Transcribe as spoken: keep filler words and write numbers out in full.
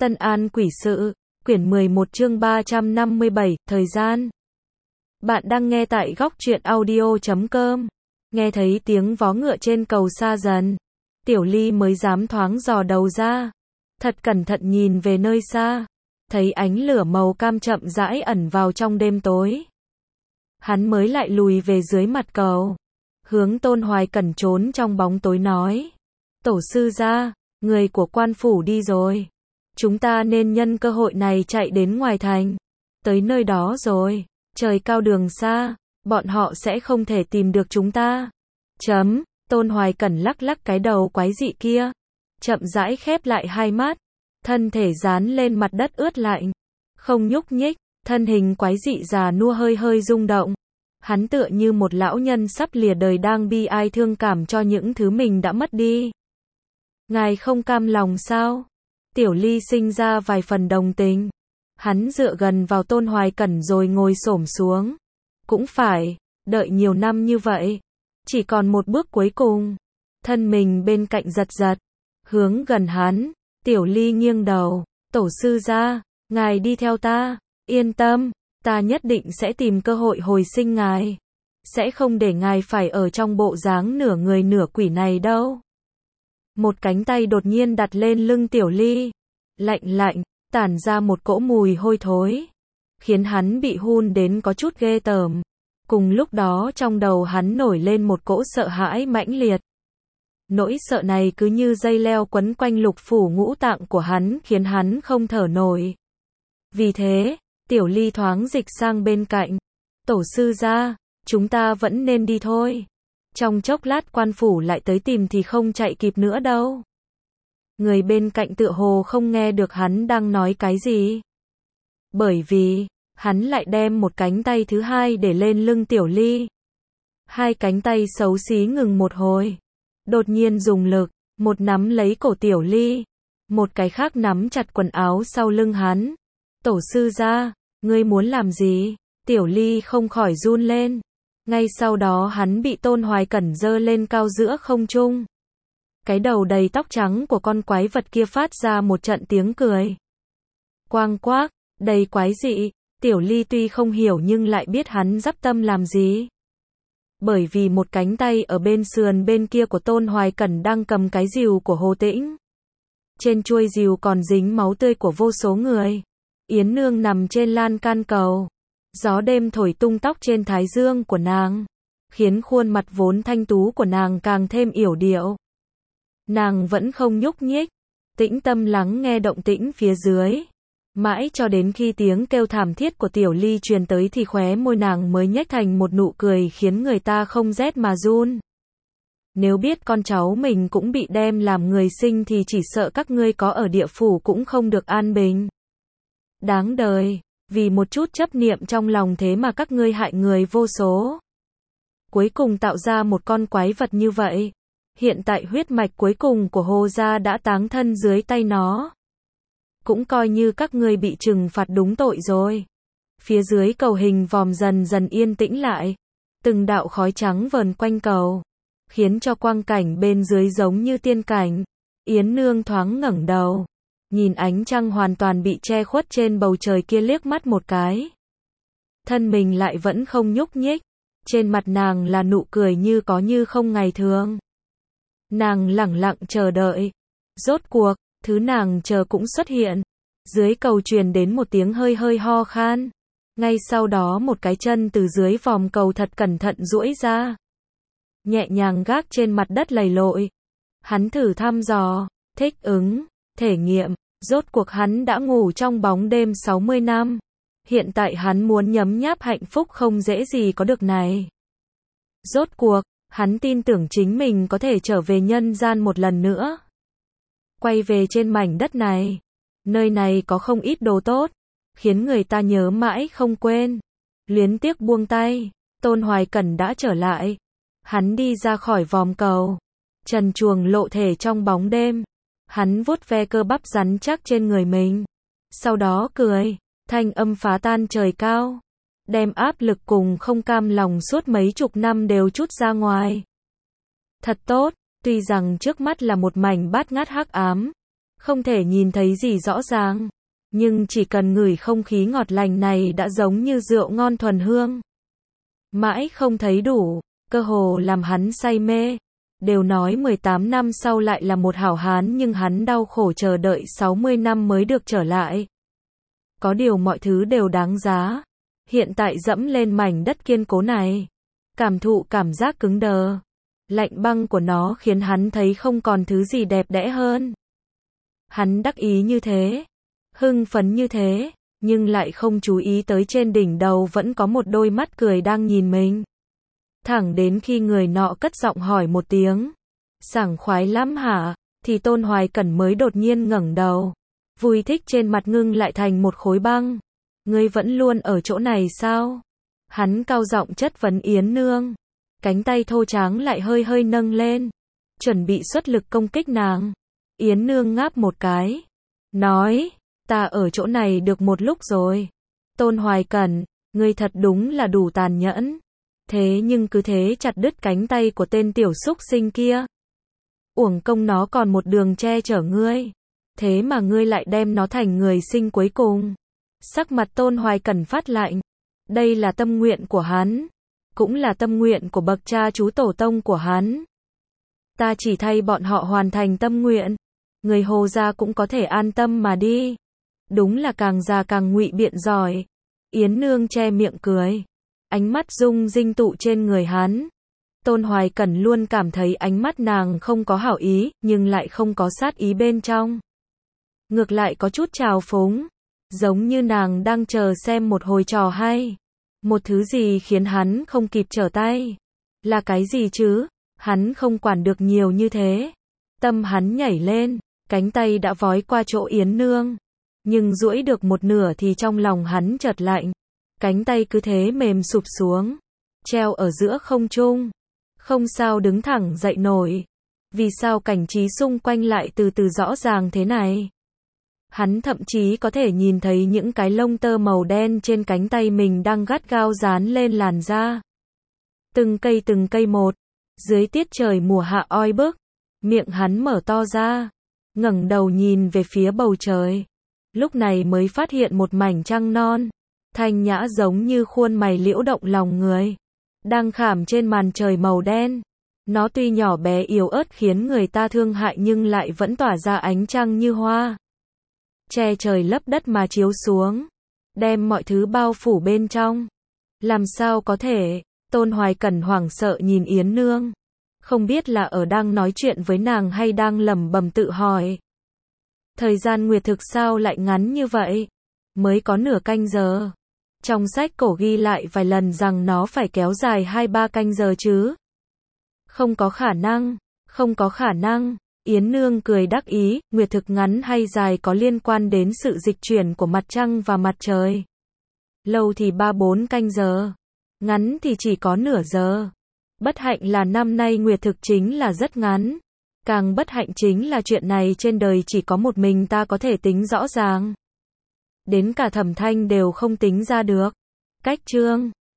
Tân An Quỷ Sự, quyển mười một chương ba trăm năm mươi bảy, thời gian. Bạn đang nghe tại góc truyện audio chấm com. Nghe thấy tiếng vó ngựa trên cầu xa dần. Tiểu Ly mới dám thoáng dò đầu ra. Thật cẩn thận nhìn về nơi xa. Thấy ánh lửa màu cam chậm rãi ẩn vào trong đêm tối. Hắn mới lại lùi về dưới mặt cầu. Hướng Tôn Hoài Cẩn trốn trong bóng tối nói. Tổ sư gia, người của quan phủ đi rồi. Chúng ta nên nhân cơ hội này chạy đến ngoài thành. Tới nơi đó rồi, trời cao đường xa, bọn họ sẽ không thể tìm được chúng ta. Chấm, Tôn Hoài Cẩn lắc lắc cái đầu quái dị kia. Chậm rãi khép lại hai mắt. Thân thể dán lên mặt đất ướt lạnh. Không nhúc nhích, thân hình quái dị già nua hơi hơi rung động. Hắn tựa như một lão nhân sắp lìa đời đang bi ai thương cảm cho những thứ mình đã mất đi. Ngài không cam lòng sao? Tiểu Ly sinh ra vài phần đồng tình. Hắn dựa gần vào Tôn Hoài Cẩn rồi ngồi xổm xuống. Cũng phải, đợi nhiều năm như vậy. Chỉ còn một bước cuối cùng. Thân mình bên cạnh giật giật. Hướng gần hắn. Tiểu Ly nghiêng đầu. Tổ sư gia, ngài đi theo ta. Yên tâm, ta nhất định sẽ tìm cơ hội hồi sinh ngài. Sẽ không để ngài phải ở trong bộ dáng nửa người nửa quỷ này đâu. Một cánh tay đột nhiên đặt lên lưng Tiểu Ly. Lạnh lạnh, tản ra một cỗ mùi hôi thối. Khiến hắn bị hun đến có chút ghê tởm. Cùng lúc đó trong đầu hắn nổi lên một cỗ sợ hãi mãnh liệt. Nỗi sợ này cứ như dây leo quấn quanh lục phủ ngũ tạng của hắn khiến hắn không thở nổi. Vì thế, Tiểu Ly thoáng dịch sang bên cạnh. Tổ sư gia, chúng ta vẫn nên đi thôi. Trong chốc lát quan phủ lại tới tìm thì không chạy kịp nữa đâu. Người bên cạnh tựa hồ không nghe được hắn đang nói cái gì. Bởi vì, hắn lại đem một cánh tay thứ hai để lên lưng Tiểu Ly. Hai cánh tay xấu xí ngừng một hồi. Đột nhiên dùng lực, một nắm lấy cổ Tiểu Ly. Một cái khác nắm chặt quần áo sau lưng hắn. Tổ sư gia, ngươi muốn làm gì? Tiểu Ly không khỏi run lên. Ngay sau đó hắn bị Tôn Hoài Cẩn giơ lên cao giữa không trung. Cái đầu đầy tóc trắng của con quái vật kia phát ra một trận tiếng cười. Quang quác, đầy quái dị. Tiểu Ly tuy không hiểu nhưng lại biết hắn dắp tâm làm gì. Bởi vì một cánh tay ở bên sườn bên kia của Tôn Hoài Cẩn đang cầm cái rìu của Hồ Tĩnh. Trên chuôi rìu còn dính máu tươi của vô số người. Yến Nương nằm trên lan can cầu. Gió đêm thổi tung tóc trên thái dương của nàng. Khiến khuôn mặt vốn thanh tú của nàng càng thêm yểu điệu. Nàng vẫn không nhúc nhích. Tĩnh tâm lắng nghe động tĩnh phía dưới. Mãi cho đến khi tiếng kêu thảm thiết của Tiểu Ly truyền tới thì khóe môi nàng mới nhếch thành một nụ cười khiến người ta không rét mà run. Nếu biết con cháu mình cũng bị đem làm người sinh thì chỉ sợ các ngươi có ở địa phủ cũng không được an bình. Đáng đời, vì một chút chấp niệm trong lòng thế mà các ngươi hại người vô số. Cuối cùng tạo ra một con quái vật như vậy. Hiện tại huyết mạch cuối cùng của Hồ gia đã táng thân dưới tay nó. Cũng coi như các ngươi bị trừng phạt đúng tội rồi. Phía dưới cầu hình vòm dần dần yên tĩnh lại. Từng đạo khói trắng vờn quanh cầu. Khiến cho quang cảnh bên dưới giống như tiên cảnh. Yến Nương thoáng ngẩng đầu. Nhìn ánh trăng hoàn toàn bị che khuất trên bầu trời kia liếc mắt một cái. Thân mình lại vẫn không nhúc nhích. Trên mặt nàng là nụ cười như có như không ngày thường. Nàng lẳng lặng chờ đợi. Rốt cuộc, thứ nàng chờ cũng xuất hiện. Dưới cầu truyền đến một tiếng hơi hơi ho khan. Ngay sau đó một cái chân từ dưới vòm cầu thật cẩn thận duỗi ra. Nhẹ nhàng gác trên mặt đất lầy lội. Hắn thử thăm dò, thích ứng, thể nghiệm. Rốt cuộc hắn đã ngủ trong bóng đêm sáu mươi năm. Hiện tại hắn muốn nhấm nháp hạnh phúc không dễ gì có được này. Rốt cuộc, hắn tin tưởng chính mình có thể trở về nhân gian một lần nữa. Quay về trên mảnh đất này. Nơi này có không ít đồ tốt. Khiến người ta nhớ mãi không quên. Luyến tiếc buông tay. Tôn Hoài Cẩn đã trở lại. Hắn đi ra khỏi vòm cầu. Trần truồng lộ thể trong bóng đêm. Hắn vuốt ve cơ bắp rắn chắc trên người mình. Sau đó cười. Thanh âm phá tan trời cao. Đem áp lực cùng không cam lòng suốt mấy chục năm đều trút ra ngoài. Thật tốt. Tuy rằng trước mắt là một mảnh bát ngát hắc ám. Không thể nhìn thấy gì rõ ràng. Nhưng chỉ cần ngửi không khí ngọt lành này đã giống như rượu ngon thuần hương. Mãi không thấy đủ, cơ hồ làm hắn say mê. Đều nói mười tám năm sau lại là một hảo hán nhưng hắn đau khổ chờ đợi sáu mươi năm mới được trở lại. Có điều mọi thứ đều đáng giá. Hiện tại dẫm lên mảnh đất kiên cố này. Cảm thụ cảm giác cứng đờ. Lạnh băng của nó khiến hắn thấy không còn thứ gì đẹp đẽ hơn. Hắn đắc ý như thế. Hưng phấn như thế. Nhưng lại không chú ý tới trên đỉnh đầu vẫn có một đôi mắt cười đang nhìn mình. Thẳng đến khi người nọ cất giọng hỏi một tiếng. Sảng khoái lắm hả? Thì Tôn Hoài Cẩn mới đột nhiên ngẩng đầu. Vui thích trên mặt ngưng lại thành một khối băng. Ngươi vẫn luôn ở chỗ này sao? Hắn cao giọng chất vấn Yến Nương. Cánh tay thô tráng lại hơi hơi nâng lên. Chuẩn bị xuất lực công kích nàng. Yến Nương ngáp một cái. Nói, ta ở chỗ này được một lúc rồi. Tôn Hoài Cẩn, ngươi thật đúng là đủ tàn nhẫn. Thế nhưng cứ thế chặt đứt cánh tay của tên tiểu súc sinh kia. Uổng công nó còn một đường che chở ngươi. Thế mà ngươi lại đem nó thành người sinh cuối cùng. Sắc mặt Tôn Hoài Cẩn phát lạnh. Đây là tâm nguyện của hắn. Cũng là tâm nguyện của bậc cha chú tổ tông của hắn. Ta chỉ thay bọn họ hoàn thành tâm nguyện. Người Hồ gia cũng có thể an tâm mà đi. Đúng là càng già càng ngụy biện giỏi. Yến Nương che miệng cười. Ánh mắt rung rinh tụ trên người hắn. Tôn Hoài Cẩn luôn cảm thấy ánh mắt nàng không có hảo ý, nhưng lại không có sát ý bên trong. Ngược lại có chút trào phúng. Giống như nàng đang chờ xem một hồi trò hay. Một thứ gì khiến hắn không kịp trở tay. Là cái gì chứ? Hắn không quản được nhiều như thế. Tâm hắn nhảy lên, cánh tay đã vói qua chỗ Yến Nương. Nhưng duỗi được một nửa thì trong lòng hắn chợt lạnh. Cánh tay cứ thế mềm sụp xuống. Treo ở giữa không trung. Không sao đứng thẳng dậy nổi. Vì sao cảnh trí xung quanh lại từ từ rõ ràng thế này? Hắn thậm chí có thể nhìn thấy những cái lông tơ màu đen trên cánh tay mình đang gắt gao dán lên làn da. Từng cây từng cây một. Dưới tiết trời mùa hạ oi bức. Miệng hắn mở to ra. Ngẩng đầu nhìn về phía bầu trời. Lúc này mới phát hiện một mảnh trăng non. Thanh nhã giống như khuôn mày liễu động lòng người. Đang khảm trên màn trời màu đen. Nó tuy nhỏ bé yếu ớt khiến người ta thương hại nhưng lại vẫn tỏa ra ánh trăng như hoa. Che trời lấp đất mà chiếu xuống. Đem mọi thứ bao phủ bên trong. Làm sao có thể? Tôn Hoài Cẩn hoảng sợ nhìn Yến Nương. Không biết là ở đang nói chuyện với nàng hay đang lẩm bẩm tự hỏi. Thời gian nguyệt thực sao lại ngắn như vậy? Mới có nửa canh giờ. Trong sách cổ ghi lại vài lần rằng nó phải kéo dài hai ba canh giờ chứ. Không có khả năng, không có khả năng. Yến Nương cười đắc ý, nguyệt thực ngắn hay dài có liên quan đến sự dịch chuyển của mặt trăng và mặt trời. Lâu thì ba bốn canh giờ, ngắn thì chỉ có nửa giờ. Bất hạnh là năm nay nguyệt thực chính là rất ngắn. Càng bất hạnh chính là chuyện này trên đời chỉ có một mình ta có thể tính rõ ràng. Đến cả Thẩm Thanh đều không tính ra được. Cách chương